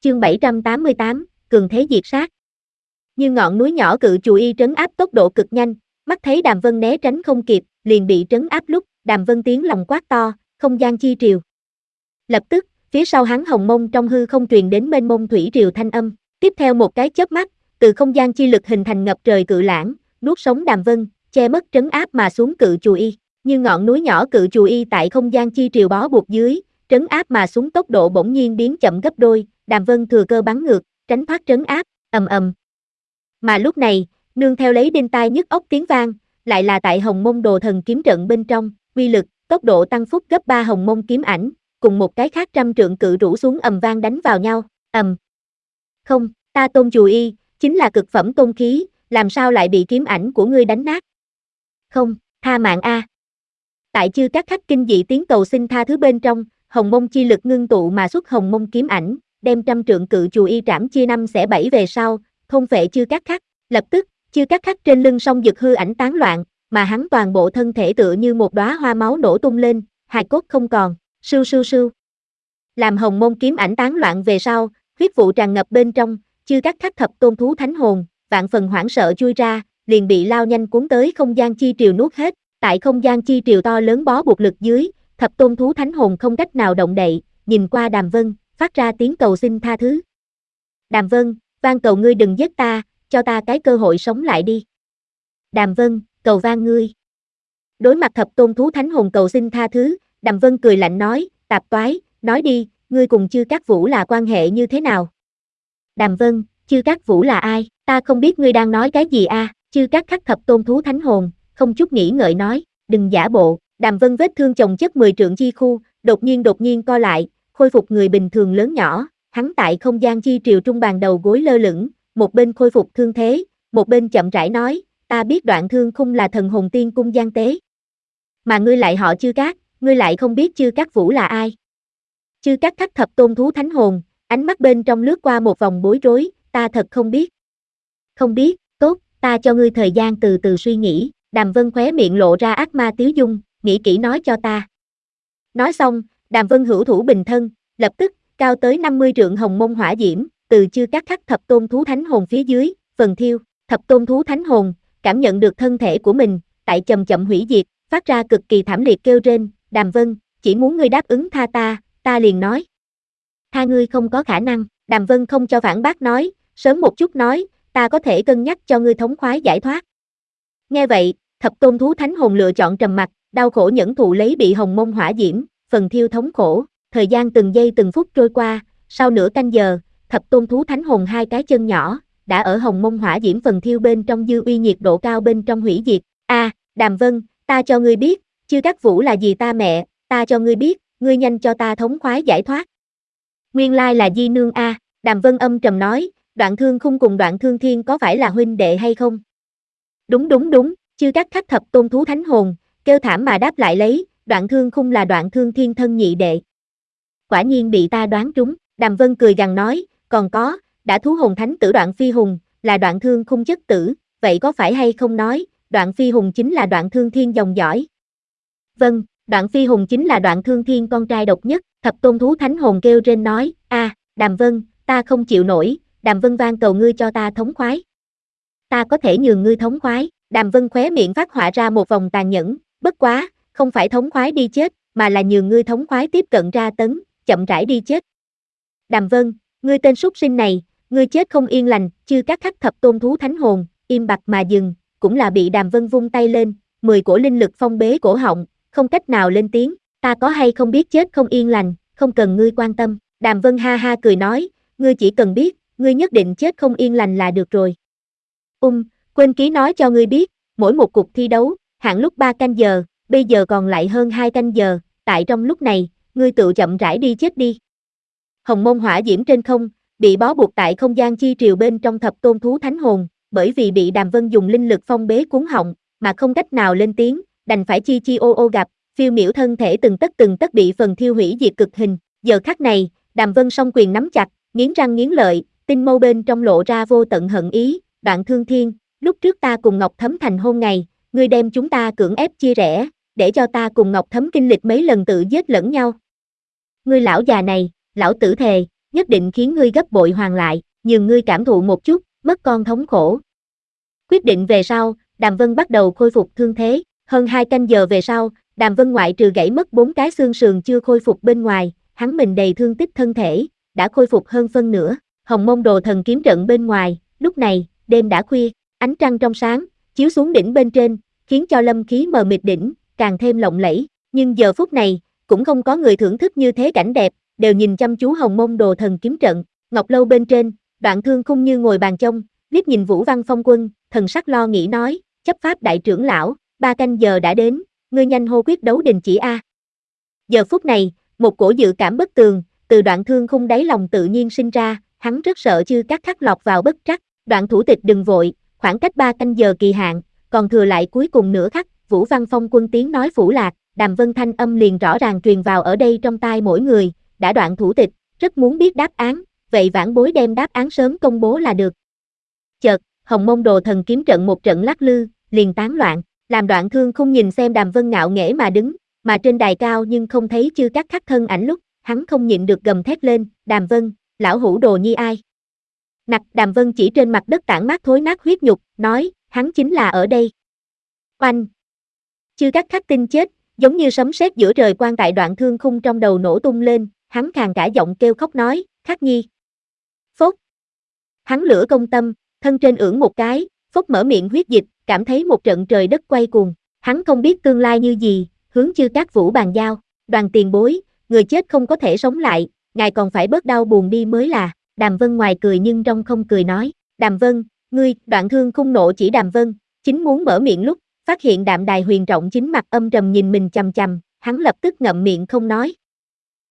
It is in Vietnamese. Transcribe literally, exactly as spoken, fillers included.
Chương bảy trăm tám mươi tám, cường thế diệt sát. Như ngọn núi nhỏ cự chù y trấn áp tốc độ cực nhanh, mắt thấy Đàm Vân né tránh không kịp, liền bị trấn áp lúc, Đàm Vân tiếng lòng quát to, không gian chi triều. Lập tức, phía sau hắn hồng mông trong hư không truyền đến mênh mông thủy triều thanh âm, tiếp theo một cái chớp mắt, từ không gian chi lực hình thành ngập trời cự lãng, nuốt sống Đàm Vân, che mất trấn áp mà xuống cự chù y. Như ngọn núi nhỏ cự chù y tại không gian chi triều bó buộc dưới, trấn áp mà xuống tốc độ bỗng nhiên biến chậm gấp đôi, Đàm Vân thừa cơ bắn ngược, tránh thoát trấn áp, ầm ầm. Mà lúc này, nương theo lấy đinh tai nhức óc tiếng vang, lại là tại Hồng Mông Đồ Thần kiếm trận bên trong, uy lực, tốc độ tăng phúc gấp ba Hồng Mông kiếm ảnh, cùng một cái khác trăm trượng cự rũ xuống ầm vang đánh vào nhau, ầm. Không, ta Tôn Chù Y, chính là cực phẩm tôn khí, làm sao lại bị kiếm ảnh của ngươi đánh nát? Không, tha mạng a. Tại chư các khách kinh dị tiếng cầu xin tha thứ bên trong, Hồng Mông chi lực ngưng tụ mà xuất Hồng Mông kiếm ảnh, đem trăm trượng cự chù y trảm chia năm xẻ bảy về sau, thôn phệ chư các khắc, lập tức, chư các khắc trên lưng song dực hư ảnh tán loạn, mà hắn toàn bộ thân thể tựa như một đóa hoa máu nổ tung lên, hài cốt không còn, sưu sưu sưu. Làm Hồng Mông kiếm ảnh tán loạn về sau, huyết vụ tràn ngập bên trong, chư các khắc thập tôn thú thánh hồn, vạn phần hoảng sợ chui ra, liền bị lao nhanh cuốn tới không gian chi triều nuốt hết, tại không gian chi triều to lớn bó buộc lực dưới, thập tôn thú thánh hồn không cách nào động đậy, nhìn qua Đàm Vân, phát ra tiếng cầu xin tha thứ. Đàm Vân, van cầu ngươi đừng giết ta, cho ta cái cơ hội sống lại đi. Đàm Vân, cầu van ngươi. Đối mặt thập tôn thú thánh hồn cầu xin tha thứ, Đàm Vân cười lạnh nói, tạp toái, nói đi, ngươi cùng Chư Cát Vũ là quan hệ như thế nào? Đàm Vân, Chư Cát Vũ là ai? Ta không biết ngươi đang nói cái gì a? À? Chư Cát khắc thập tôn thú thánh hồn, không chút nghĩ ngợi nói, đừng giả bộ. Đàm Vân vết thương chồng chất mười trượng chi khu, đột nhiên đột nhiên co lại, khôi phục người bình thường lớn nhỏ, hắn tại không gian chi triều trung bàn đầu gối lơ lửng, một bên khôi phục thương thế, một bên chậm rãi nói, ta biết Đoạn Thương Khung là thần hồn tiên cung gian tế. Mà ngươi lại họ Chư Cát, ngươi lại không biết Chư Cát Vũ là ai. Chư Cát khắc thập tôn thú thánh hồn, ánh mắt bên trong lướt qua một vòng bối rối, ta thật không biết. Không biết, tốt, ta cho ngươi thời gian từ từ suy nghĩ. Đàm Vân khóe miệng lộ ra ác ma tiếu dung, nghĩ kỹ nói cho ta. Nói xong, Đàm Vân hữu thủ bình thân, lập tức, cao tới năm mươi trượng hồng mông hỏa diễm, từ Chư Cát khắc thập tôn thú thánh hồn phía dưới, phần thiêu, thập tôn thú thánh hồn, cảm nhận được thân thể của mình, tại chậm chậm hủy diệt, phát ra cực kỳ thảm liệt kêu rên, Đàm Vân, chỉ muốn ngươi đáp ứng tha ta, ta liền nói. Tha ngươi không có khả năng, Đàm Vân không cho phản bác nói, sớm một chút nói, ta có thể cân nhắc cho ngươi thống khoái giải thoát. Nghe vậy, thập tôn thú thánh hồn lựa chọn trầm mặc, đau khổ nhẫn thụ lấy bị hồng mông hỏa diễm, phần thiêu thống khổ, thời gian từng giây từng phút trôi qua, sau nửa canh giờ, thập tôn thú thánh hồn hai cái chân nhỏ, đã ở hồng mông hỏa diễm phần thiêu bên trong dư uy nhiệt độ cao bên trong hủy diệt. A, à, Đàm Vân, ta cho ngươi biết, Chư Cát Vũ là gì ta mẹ, ta cho ngươi biết, ngươi nhanh cho ta thống khoái giải thoát. Nguyên lai là Di Nương a, à, Đàm Vân âm trầm nói, Đoạn Thương Khung cùng Đoạn Thương Thiên có phải là huynh đệ hay không? Đúng đúng đúng, Chư Cát khắc thập tôn thú thánh hồn, kêu thảm mà đáp lại lấy, Đoạn Thương Khung là Đoạn Thương Thiên thân nhị đệ. Quả nhiên bị ta đoán trúng, Đàm Vân cười gằn nói, còn có, đã thú hồn thánh tử Đoạn Phi Hùng, là Đoạn Thương Khung chất tử, vậy có phải hay không nói, Đoạn Phi Hùng chính là Đoạn Thương Thiên dòng dõi? Vâng, Đoạn Phi Hùng chính là Đoạn Thương Thiên con trai độc nhất, thập tôn thú thánh hồn kêu rên nói, a, à, Đàm Vân, ta không chịu nổi, Đàm Vân van cầu ngươi cho ta thống khoái. Ta có thể nhường ngươi thống khoái, Đàm Vân khóe miệng phát họa ra một vòng tàn nhẫn, bất quá, không phải thống khoái đi chết, mà là nhường ngươi thống khoái tiếp cận ra tấn, chậm rãi đi chết. Đàm Vân, ngươi tên súc sinh này, ngươi chết không yên lành, Chư Cát khắc thập tôn thú thánh hồn, im bặt mà dừng, cũng là bị Đàm Vân vung tay lên, mười cổ linh lực phong bế cổ họng, không cách nào lên tiếng, ta có hay không biết chết không yên lành, không cần ngươi quan tâm, Đàm Vân ha ha cười nói, ngươi chỉ cần biết, ngươi nhất định chết không yên lành là được rồi. Um, quên ký nói cho ngươi biết, mỗi một cuộc thi đấu, hạn lúc ba canh giờ, bây giờ còn lại hơn hai canh giờ, tại trong lúc này, ngươi tự chậm rãi đi chết đi. Hồng mông hỏa diễm trên không, bị bó buộc tại không gian chi triều bên trong thập tôn thú thánh hồn, bởi vì bị Đàm Vân dùng linh lực phong bế cuốn họng, mà không cách nào lên tiếng, đành phải chi chi ô ô gặp, phiêu miểu thân thể từng tấc từng tấc bị phần thiêu hủy diệt cực hình. Giờ khắc này, Đàm Vân song quyền nắm chặt, nghiến răng nghiến lợi, tinh mâu bên trong lộ ra vô tận hận ý, Đoạn Thương Thiên, lúc trước ta cùng Ngọc Thấm thành hôn ngày, ngươi đem chúng ta cưỡng ép chia rẽ, để cho ta cùng Ngọc Thấm kinh lịch mấy lần tự giết lẫn nhau. Ngươi lão già này, lão tử thề, nhất định khiến ngươi gấp bội hoàn lại, nhường ngươi cảm thụ một chút, mất con thống khổ. Quyết định về sau, Đàm Vân bắt đầu khôi phục thương thế, hơn hai canh giờ về sau, Đàm Vân ngoại trừ gãy mất bốn cái xương sườn chưa khôi phục bên ngoài, hắn mình đầy thương tích thân thể, đã khôi phục hơn phân nửa. Hồng Mông Đồ Thần kiếm trận bên ngoài, lúc này, đêm đã khuya, ánh trăng trong sáng, chiếu xuống đỉnh bên trên, khiến cho lâm khí mờ mịt đỉnh, càng thêm lộng lẫy, nhưng giờ phút này, cũng không có người thưởng thức như thế cảnh đẹp, đều nhìn chăm chú Hồng Mông Đồ Thần kiếm trận, ngọc lâu bên trên, Đoạn Thương Khung như ngồi bàn trông, liếc nhìn Vũ Văn Phong Quân, thần sắc lo nghĩ nói, chấp pháp đại trưởng lão, ba canh giờ đã đến, ngươi nhanh hô quyết đấu đình chỉ a. Giờ phút này, một cổ dự cảm bất tường, từ Đoạn Thương Khung đáy lòng tự nhiên sinh ra, hắn rất sợ Chư Cát Khắc lọt vào bất trắc, Đoạn thủ tịch đừng vội, khoảng cách ba canh giờ kỳ hạn, còn thừa lại cuối cùng nửa khắc, Vũ Văn Phong Quân tiếng nói phủ lạc, Đàm Vân thanh âm liền rõ ràng truyền vào ở đây trong tai mỗi người, đã Đoạn thủ tịch, rất muốn biết đáp án, vậy vãn bối đem đáp án sớm công bố là được. Chợt, Hồng Mông Đồ Thần kiếm trận một trận lắc lư, liền tán loạn, làm Đoạn Thương Khung nhìn xem Đàm Vân ngạo nghễ mà đứng, mà trên đài cao nhưng không thấy Chư Cát Khắc thân ảnh lúc, hắn không nhịn được gầm thét lên, Đàm Vân, lão hủ đồ nhi ai? Nặc, Đàm Vân chỉ trên mặt đất tản mát thối nát huyết nhục, nói, hắn chính là ở đây. Oanh! Chư Cát Khắc tin chết, giống như sấm sét giữa trời quang tại Đoạn Thương Khung trong đầu nổ tung lên, hắn khàn cả giọng kêu khóc nói, Khắc nhi. Phốt! Hắn lửa công tâm, thân trên ưỡn một cái, phốt mở miệng huyết dịch, cảm thấy một trận trời đất quay cuồng, hắn không biết tương lai như gì, hướng Chư Cát Vũ bàn giao, Đoàn tiền bối, người chết không có thể sống lại, ngài còn phải bớt đau buồn đi mới là. Đàm Vân ngoài cười nhưng trong không cười nói, Đàm Vân, ngươi, Đoạn Thương Khung nộ chỉ Đàm Vân, chính muốn mở miệng lúc, phát hiện Đạm Đài Huyền Trọng chính mặt âm trầm nhìn mình chằm chằm, hắn lập tức ngậm miệng không nói,